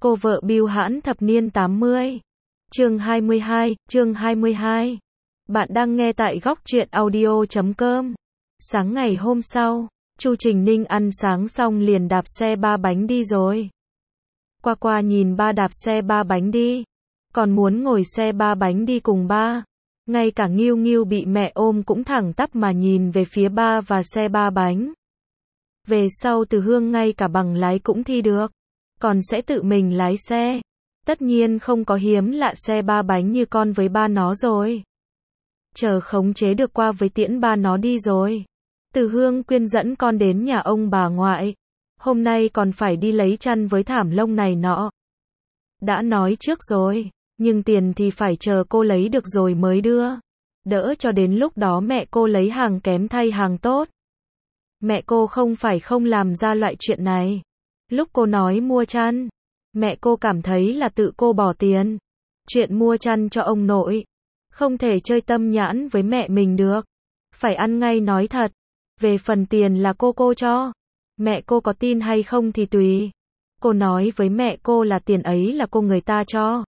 Cô vợ bưu hãn thập niên 80. Chương 22. Bạn đang nghe tại góc truyện audio.com. Sáng ngày hôm sau, Chu Trình Ninh ăn sáng xong liền đạp xe ba bánh đi rồi. Qua nhìn ba đạp xe ba bánh đi, còn muốn ngồi xe ba bánh đi cùng ba. Ngay cả Nghiêu Nghiêu bị mẹ ôm cũng thẳng tắp mà nhìn về phía ba và xe ba bánh. Về sau Từ Hương ngay cả bằng lái cũng thi được, còn sẽ tự mình lái xe. Tất nhiên không có hiếm lạ xe ba bánh như con với ba nó rồi. Chờ khống chế được qua với tiễn ba nó đi rồi. Từ Hương Quyên dẫn con đến nhà ông bà ngoại. Hôm nay còn phải đi lấy chăn với thảm lông này nọ. Đã nói trước rồi, nhưng tiền thì phải chờ cô lấy được rồi mới đưa. Đỡ cho đến lúc đó mẹ cô lấy hàng kém thay hàng tốt. Mẹ cô không phải không làm ra loại chuyện này. Lúc cô nói mua chăn, mẹ cô cảm thấy là tự cô bỏ tiền. Chuyện mua chăn cho ông nội, không thể chơi tâm nhãn với mẹ mình được. Phải ăn ngay nói thật. Về phần tiền là cô cho. Mẹ cô có tin hay không thì tùy. Cô nói với mẹ cô là tiền ấy là cô người ta cho.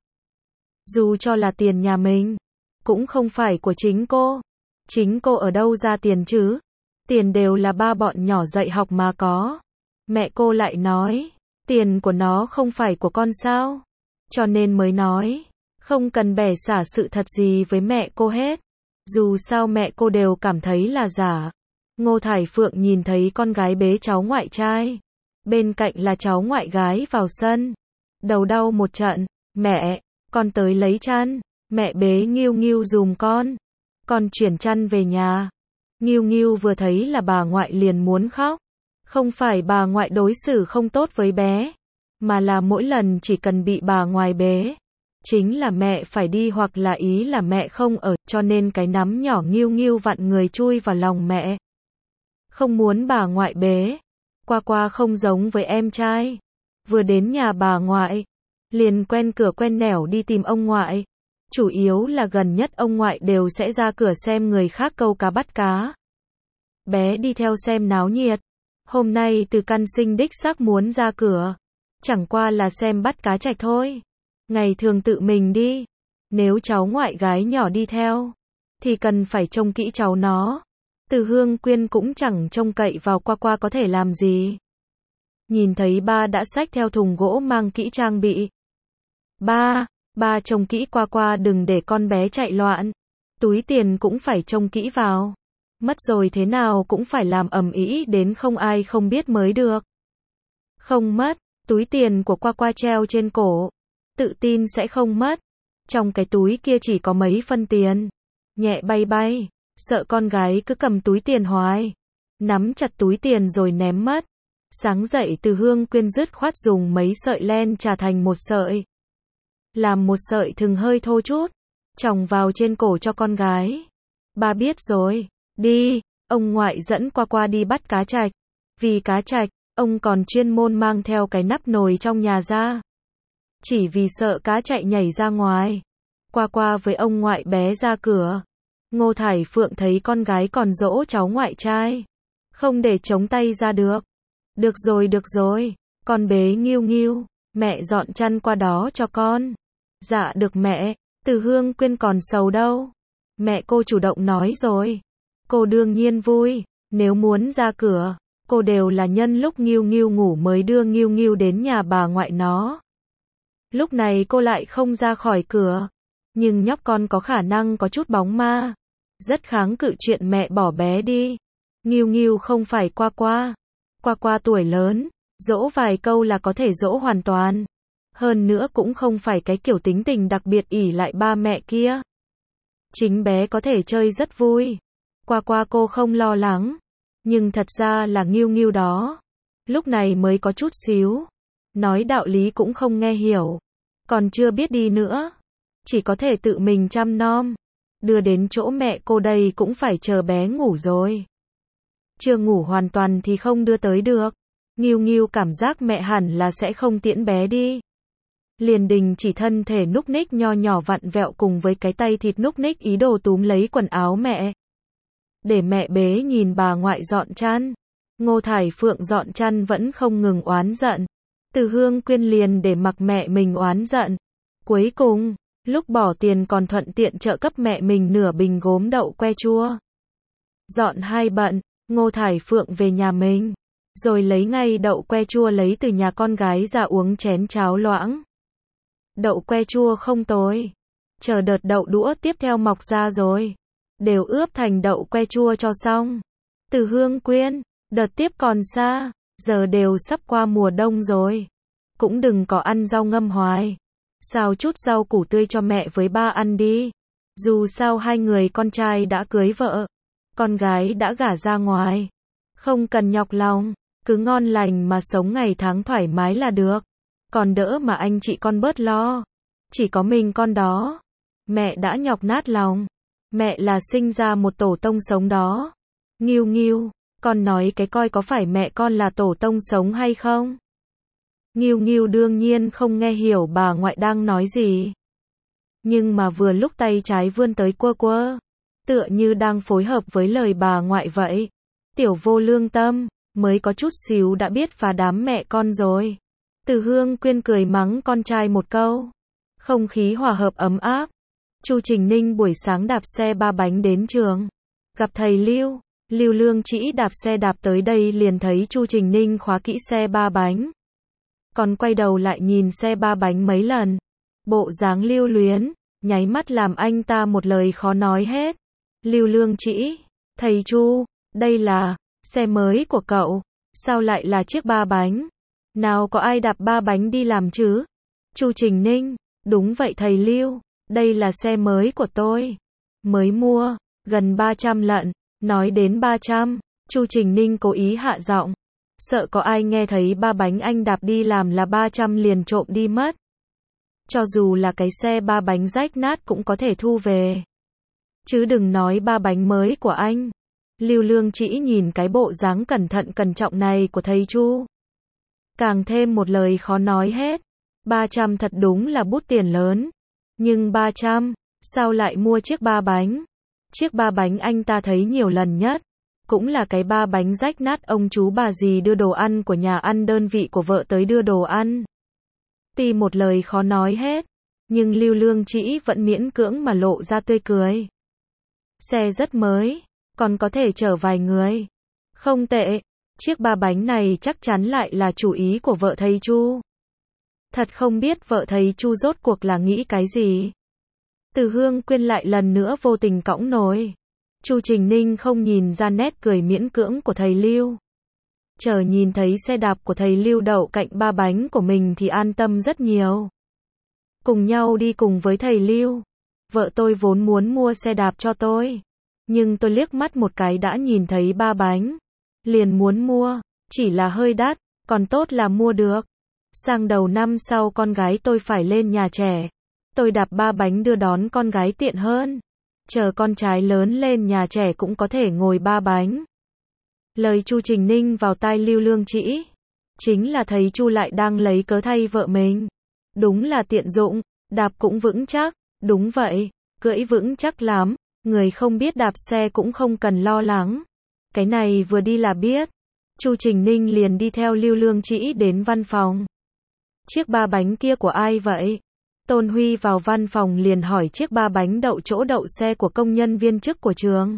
Dù cho là tiền nhà mình, cũng không phải của chính cô. Chính cô ở đâu ra tiền chứ? Tiền đều là ba bọn nhỏ dạy học mà có. Mẹ cô lại nói, tiền của nó không phải của con sao? Cho nên mới nói, không cần bẻ xả sự thật gì với mẹ cô hết. Dù sao mẹ cô đều cảm thấy là giả. Ngô Thải Phượng nhìn thấy con gái bế cháu ngoại trai. Bên cạnh là cháu ngoại gái vào sân. Đầu đau một trận, mẹ, con tới lấy chăn. Mẹ bế Nghiêu Nghiêu giùm con. Con chuyển chăn về nhà. Nghiêu Nghiêu vừa thấy là bà ngoại liền muốn khóc. Không phải bà ngoại đối xử không tốt với bé, mà là mỗi lần chỉ cần bị bà ngoại bế, chính là mẹ phải đi hoặc là ý là mẹ không ở, cho nên cái nắm nhỏ Nghiêu Nghiêu vặn người chui vào lòng mẹ. Không muốn bà ngoại bế. Qua không giống với em trai. Vừa đến nhà bà ngoại, liền quen cửa quen nẻo đi tìm ông ngoại. Chủ yếu là gần nhất ông ngoại đều sẽ ra cửa xem người khác câu cá bắt cá. Bé đi theo xem náo nhiệt. Hôm nay Từ Căn Sinh đích xác muốn ra cửa. Chẳng qua là xem bắt cá trạch thôi. Ngày thường tự mình đi. Nếu cháu ngoại gái nhỏ đi theo, thì cần phải trông kỹ cháu nó. Từ Hương Quyên cũng chẳng trông cậy vào qua có thể làm gì. Nhìn thấy ba đã xách theo thùng gỗ mang kỹ trang bị. Ba trông kỹ qua đừng để con bé chạy loạn. Túi tiền cũng phải trông kỹ vào. Mất rồi thế nào cũng phải làm ầm ĩ đến không ai không biết mới được. Không mất, túi tiền của qua treo trên cổ. Tự tin sẽ không mất. Trong cái túi kia chỉ có mấy phân tiền. Nhẹ bay, sợ con gái cứ cầm túi tiền hoài. Nắm chặt túi tiền rồi ném mất. Sáng dậy Từ Hương Quyên dứt khoát dùng mấy sợi len chà thành một sợi. Làm một sợi thừng hơi thô chút. Chòng vào trên cổ cho con gái. Ba biết rồi. Đi, ông ngoại dẫn qua đi bắt cá trạch. Vì cá trạch, ông còn chuyên môn mang theo cái nắp nồi trong nhà ra. Chỉ vì sợ cá chạy nhảy ra ngoài. Qua với ông ngoại bé ra cửa. Ngô Thải Phượng thấy con gái còn dỗ cháu ngoại trai. Không để chống tay ra được. Được rồi, con bế Nghiêu Nghiêu. Mẹ dọn chăn qua đó cho con. Dạ được mẹ, Từ Hương Quyên còn sầu đâu. Mẹ cô chủ động nói rồi. Cô đương nhiên vui, nếu muốn ra cửa, cô đều là nhân lúc Nghiêu Nghiêu ngủ mới đưa Nghiêu Nghiêu đến nhà bà ngoại nó. Lúc này cô lại không ra khỏi cửa, nhưng nhóc con có khả năng có chút bóng ma, rất kháng cự chuyện mẹ bỏ bé đi. Nghiêu Nghiêu không phải qua tuổi lớn, dỗ vài câu là có thể dỗ hoàn toàn. Hơn nữa cũng không phải cái kiểu tính tình đặc biệt ỷ lại ba mẹ kia. Chính bé có thể chơi rất vui. Qua cô không lo lắng. Nhưng thật ra là Nghiêu Nghiêu đó. Lúc này mới có chút xíu. Nói đạo lý cũng không nghe hiểu. Còn chưa biết đi nữa. Chỉ có thể tự mình chăm nom. Đưa đến chỗ mẹ cô đây cũng phải chờ bé ngủ rồi. Chưa ngủ hoàn toàn thì không đưa tới được. Nghiêu Nghiêu cảm giác mẹ hẳn là sẽ không tiễn bé đi. Liền đình chỉ thân thể núc ních nho nhỏ vặn vẹo cùng với cái tay thịt núc ních ý đồ túm lấy quần áo mẹ. Để mẹ bế nhìn bà ngoại dọn chăn. Ngô Thải Phượng dọn chăn vẫn không ngừng oán giận. Từ Hương Quyên liền để mặc mẹ mình oán giận. Cuối cùng, lúc bỏ tiền còn thuận tiện trợ cấp mẹ mình nửa bình gốm đậu que chua. Dọn hai bận, Ngô Thải Phượng về nhà mình, rồi lấy ngay đậu que chua lấy từ nhà con gái ra uống chén cháo loãng. Đậu que chua không tồi. Chờ đợt đậu đũa tiếp theo mọc ra rồi, đều ướp thành đậu que chua cho xong. Từ Hương Quyên, đợt tiếp còn xa, giờ đều sắp qua mùa đông rồi. Cũng đừng có ăn rau ngâm hoài. Xào chút rau củ tươi cho mẹ với ba ăn đi. Dù sao hai người con trai đã cưới vợ, con gái đã gả ra ngoài. Không cần nhọc lòng, cứ ngon lành mà sống ngày tháng thoải mái là được. Còn đỡ mà anh chị con bớt lo. Chỉ có mình con đó. Mẹ đã nhọc nát lòng. Mẹ là sinh ra một tổ tông sống đó. Nghiêu nghiêu, con nói cái coi có phải mẹ con là tổ tông sống hay không? Nghiêu nghiêu đương nhiên không nghe hiểu bà ngoại đang nói gì. Nhưng mà vừa lúc tay trái vươn tới quơ quơ, tựa như đang phối hợp với lời bà ngoại vậy. Tiểu vô lương tâm, mới có chút xíu đã biết phá đám mẹ con rồi. Từ Hương Quyên cười mắng con trai một câu. Không khí hòa hợp ấm áp. Chu Trình Ninh buổi sáng đạp xe ba bánh đến trường. Gặp thầy Lưu. Lưu Lương Trĩ đạp xe đạp tới đây liền thấy Chu Trình Ninh khóa kỹ xe ba bánh. Còn quay đầu lại nhìn xe ba bánh mấy lần. Bộ dáng lưu luyến, nháy mắt làm anh ta một lời khó nói hết. Lưu Lương Trĩ, thầy Chu, đây là xe mới của cậu, sao lại là chiếc ba bánh? Nào có ai đạp ba bánh đi làm chứ? Chu Trình Ninh, đúng vậy thầy Lưu, đây là xe mới của tôi. Mới mua, gần 300 lận. Nói đến 300, Chu Trình Ninh cố ý hạ giọng. Sợ có ai nghe thấy ba bánh anh đạp đi làm là 300 liền trộm đi mất. Cho dù là cái xe ba bánh rách nát cũng có thể thu về. Chứ đừng nói ba bánh mới của anh. Lưu Lương Trĩ nhìn cái bộ dáng cẩn thận cẩn trọng này của thầy Chu. Càng thêm một lời khó nói hết. 300 thật đúng là bút tiền lớn. Nhưng 300, sao lại mua chiếc ba bánh? Chiếc ba bánh anh ta thấy nhiều lần nhất. Cũng là cái ba bánh rách nát ông chú bà dì đưa đồ ăn của nhà ăn đơn vị của vợ tới đưa đồ ăn. Tuy một lời khó nói hết, nhưng Lưu Lương Trĩ vẫn miễn cưỡng mà lộ ra tươi cười. Xe rất mới, còn có thể chở vài người. Không tệ, chiếc ba bánh này chắc chắn lại là chủ ý của vợ thầy Chu. Thật không biết vợ thầy Chu rốt cuộc là nghĩ cái gì. Từ Hương Quyên lại lần nữa vô tình cõng nồi. Chu Trình Ninh không nhìn ra nét cười miễn cưỡng của thầy Lưu. Chờ nhìn thấy xe đạp của thầy Lưu đậu cạnh ba bánh của mình thì an tâm rất nhiều. Cùng nhau đi cùng với thầy Lưu. Vợ tôi vốn muốn mua xe đạp cho tôi. Nhưng tôi liếc mắt một cái đã nhìn thấy ba bánh. Liền muốn mua, chỉ là hơi đắt, còn tốt là mua được. Sang đầu năm sau con gái tôi phải lên nhà trẻ. Tôi đạp ba bánh đưa đón con gái tiện hơn. Chờ con trai lớn lên nhà trẻ cũng có thể ngồi ba bánh. Lời Chu Trình Ninh vào tai Lưu Lương Trĩ. Chính là thấy Chu lại đang lấy cớ thay vợ mình. Đúng là tiện dụng, đạp cũng vững chắc. Đúng vậy, cưỡi vững chắc lắm. Người không biết đạp xe cũng không cần lo lắng. Cái này vừa đi là biết. Chu Trình Ninh liền đi theo Lưu Lương Trĩ đến văn phòng. Chiếc ba bánh kia của ai vậy? Tôn Huy vào văn phòng liền hỏi chiếc ba bánh đậu chỗ đậu xe của công nhân viên chức của trường.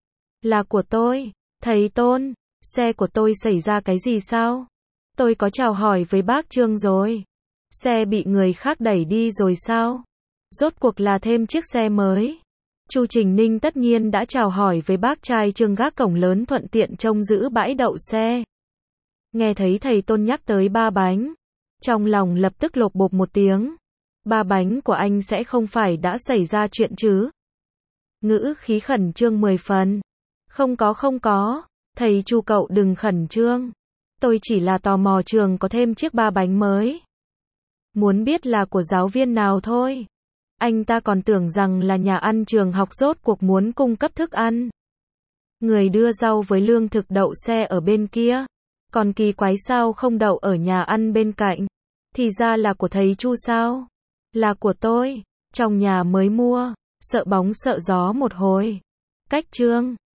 Là của tôi, thầy Tôn, xe của tôi xảy ra cái gì sao? Tôi có chào hỏi với bác Trương rồi. Xe bị người khác đẩy đi rồi sao? Rốt cuộc là thêm chiếc xe mới. Chu Trình Ninh tất nhiên đã chào hỏi với bác trai Trương gác cổng lớn thuận tiện trông giữ bãi đậu xe. Nghe thấy thầy Tôn nhắc tới ba bánh. Trong lòng lập tức lột bột một tiếng. Ba bánh của anh sẽ không phải đã xảy ra chuyện chứ? Ngữ khí khẩn trương 10 phần. Không có, thầy Chu cậu đừng khẩn trương. Tôi chỉ là tò mò trường có thêm chiếc ba bánh mới. Muốn biết là của giáo viên nào thôi. Anh ta còn tưởng rằng là nhà ăn trường học rốt cuộc muốn cung cấp thức ăn. Người đưa rau với lương thực đậu xe ở bên kia. Còn kỳ quái sao không đậu ở nhà ăn bên cạnh. Thì ra là của thầy Chu sao? Là của tôi, trong nhà mới mua, sợ bóng sợ gió một hồi. Cách Trương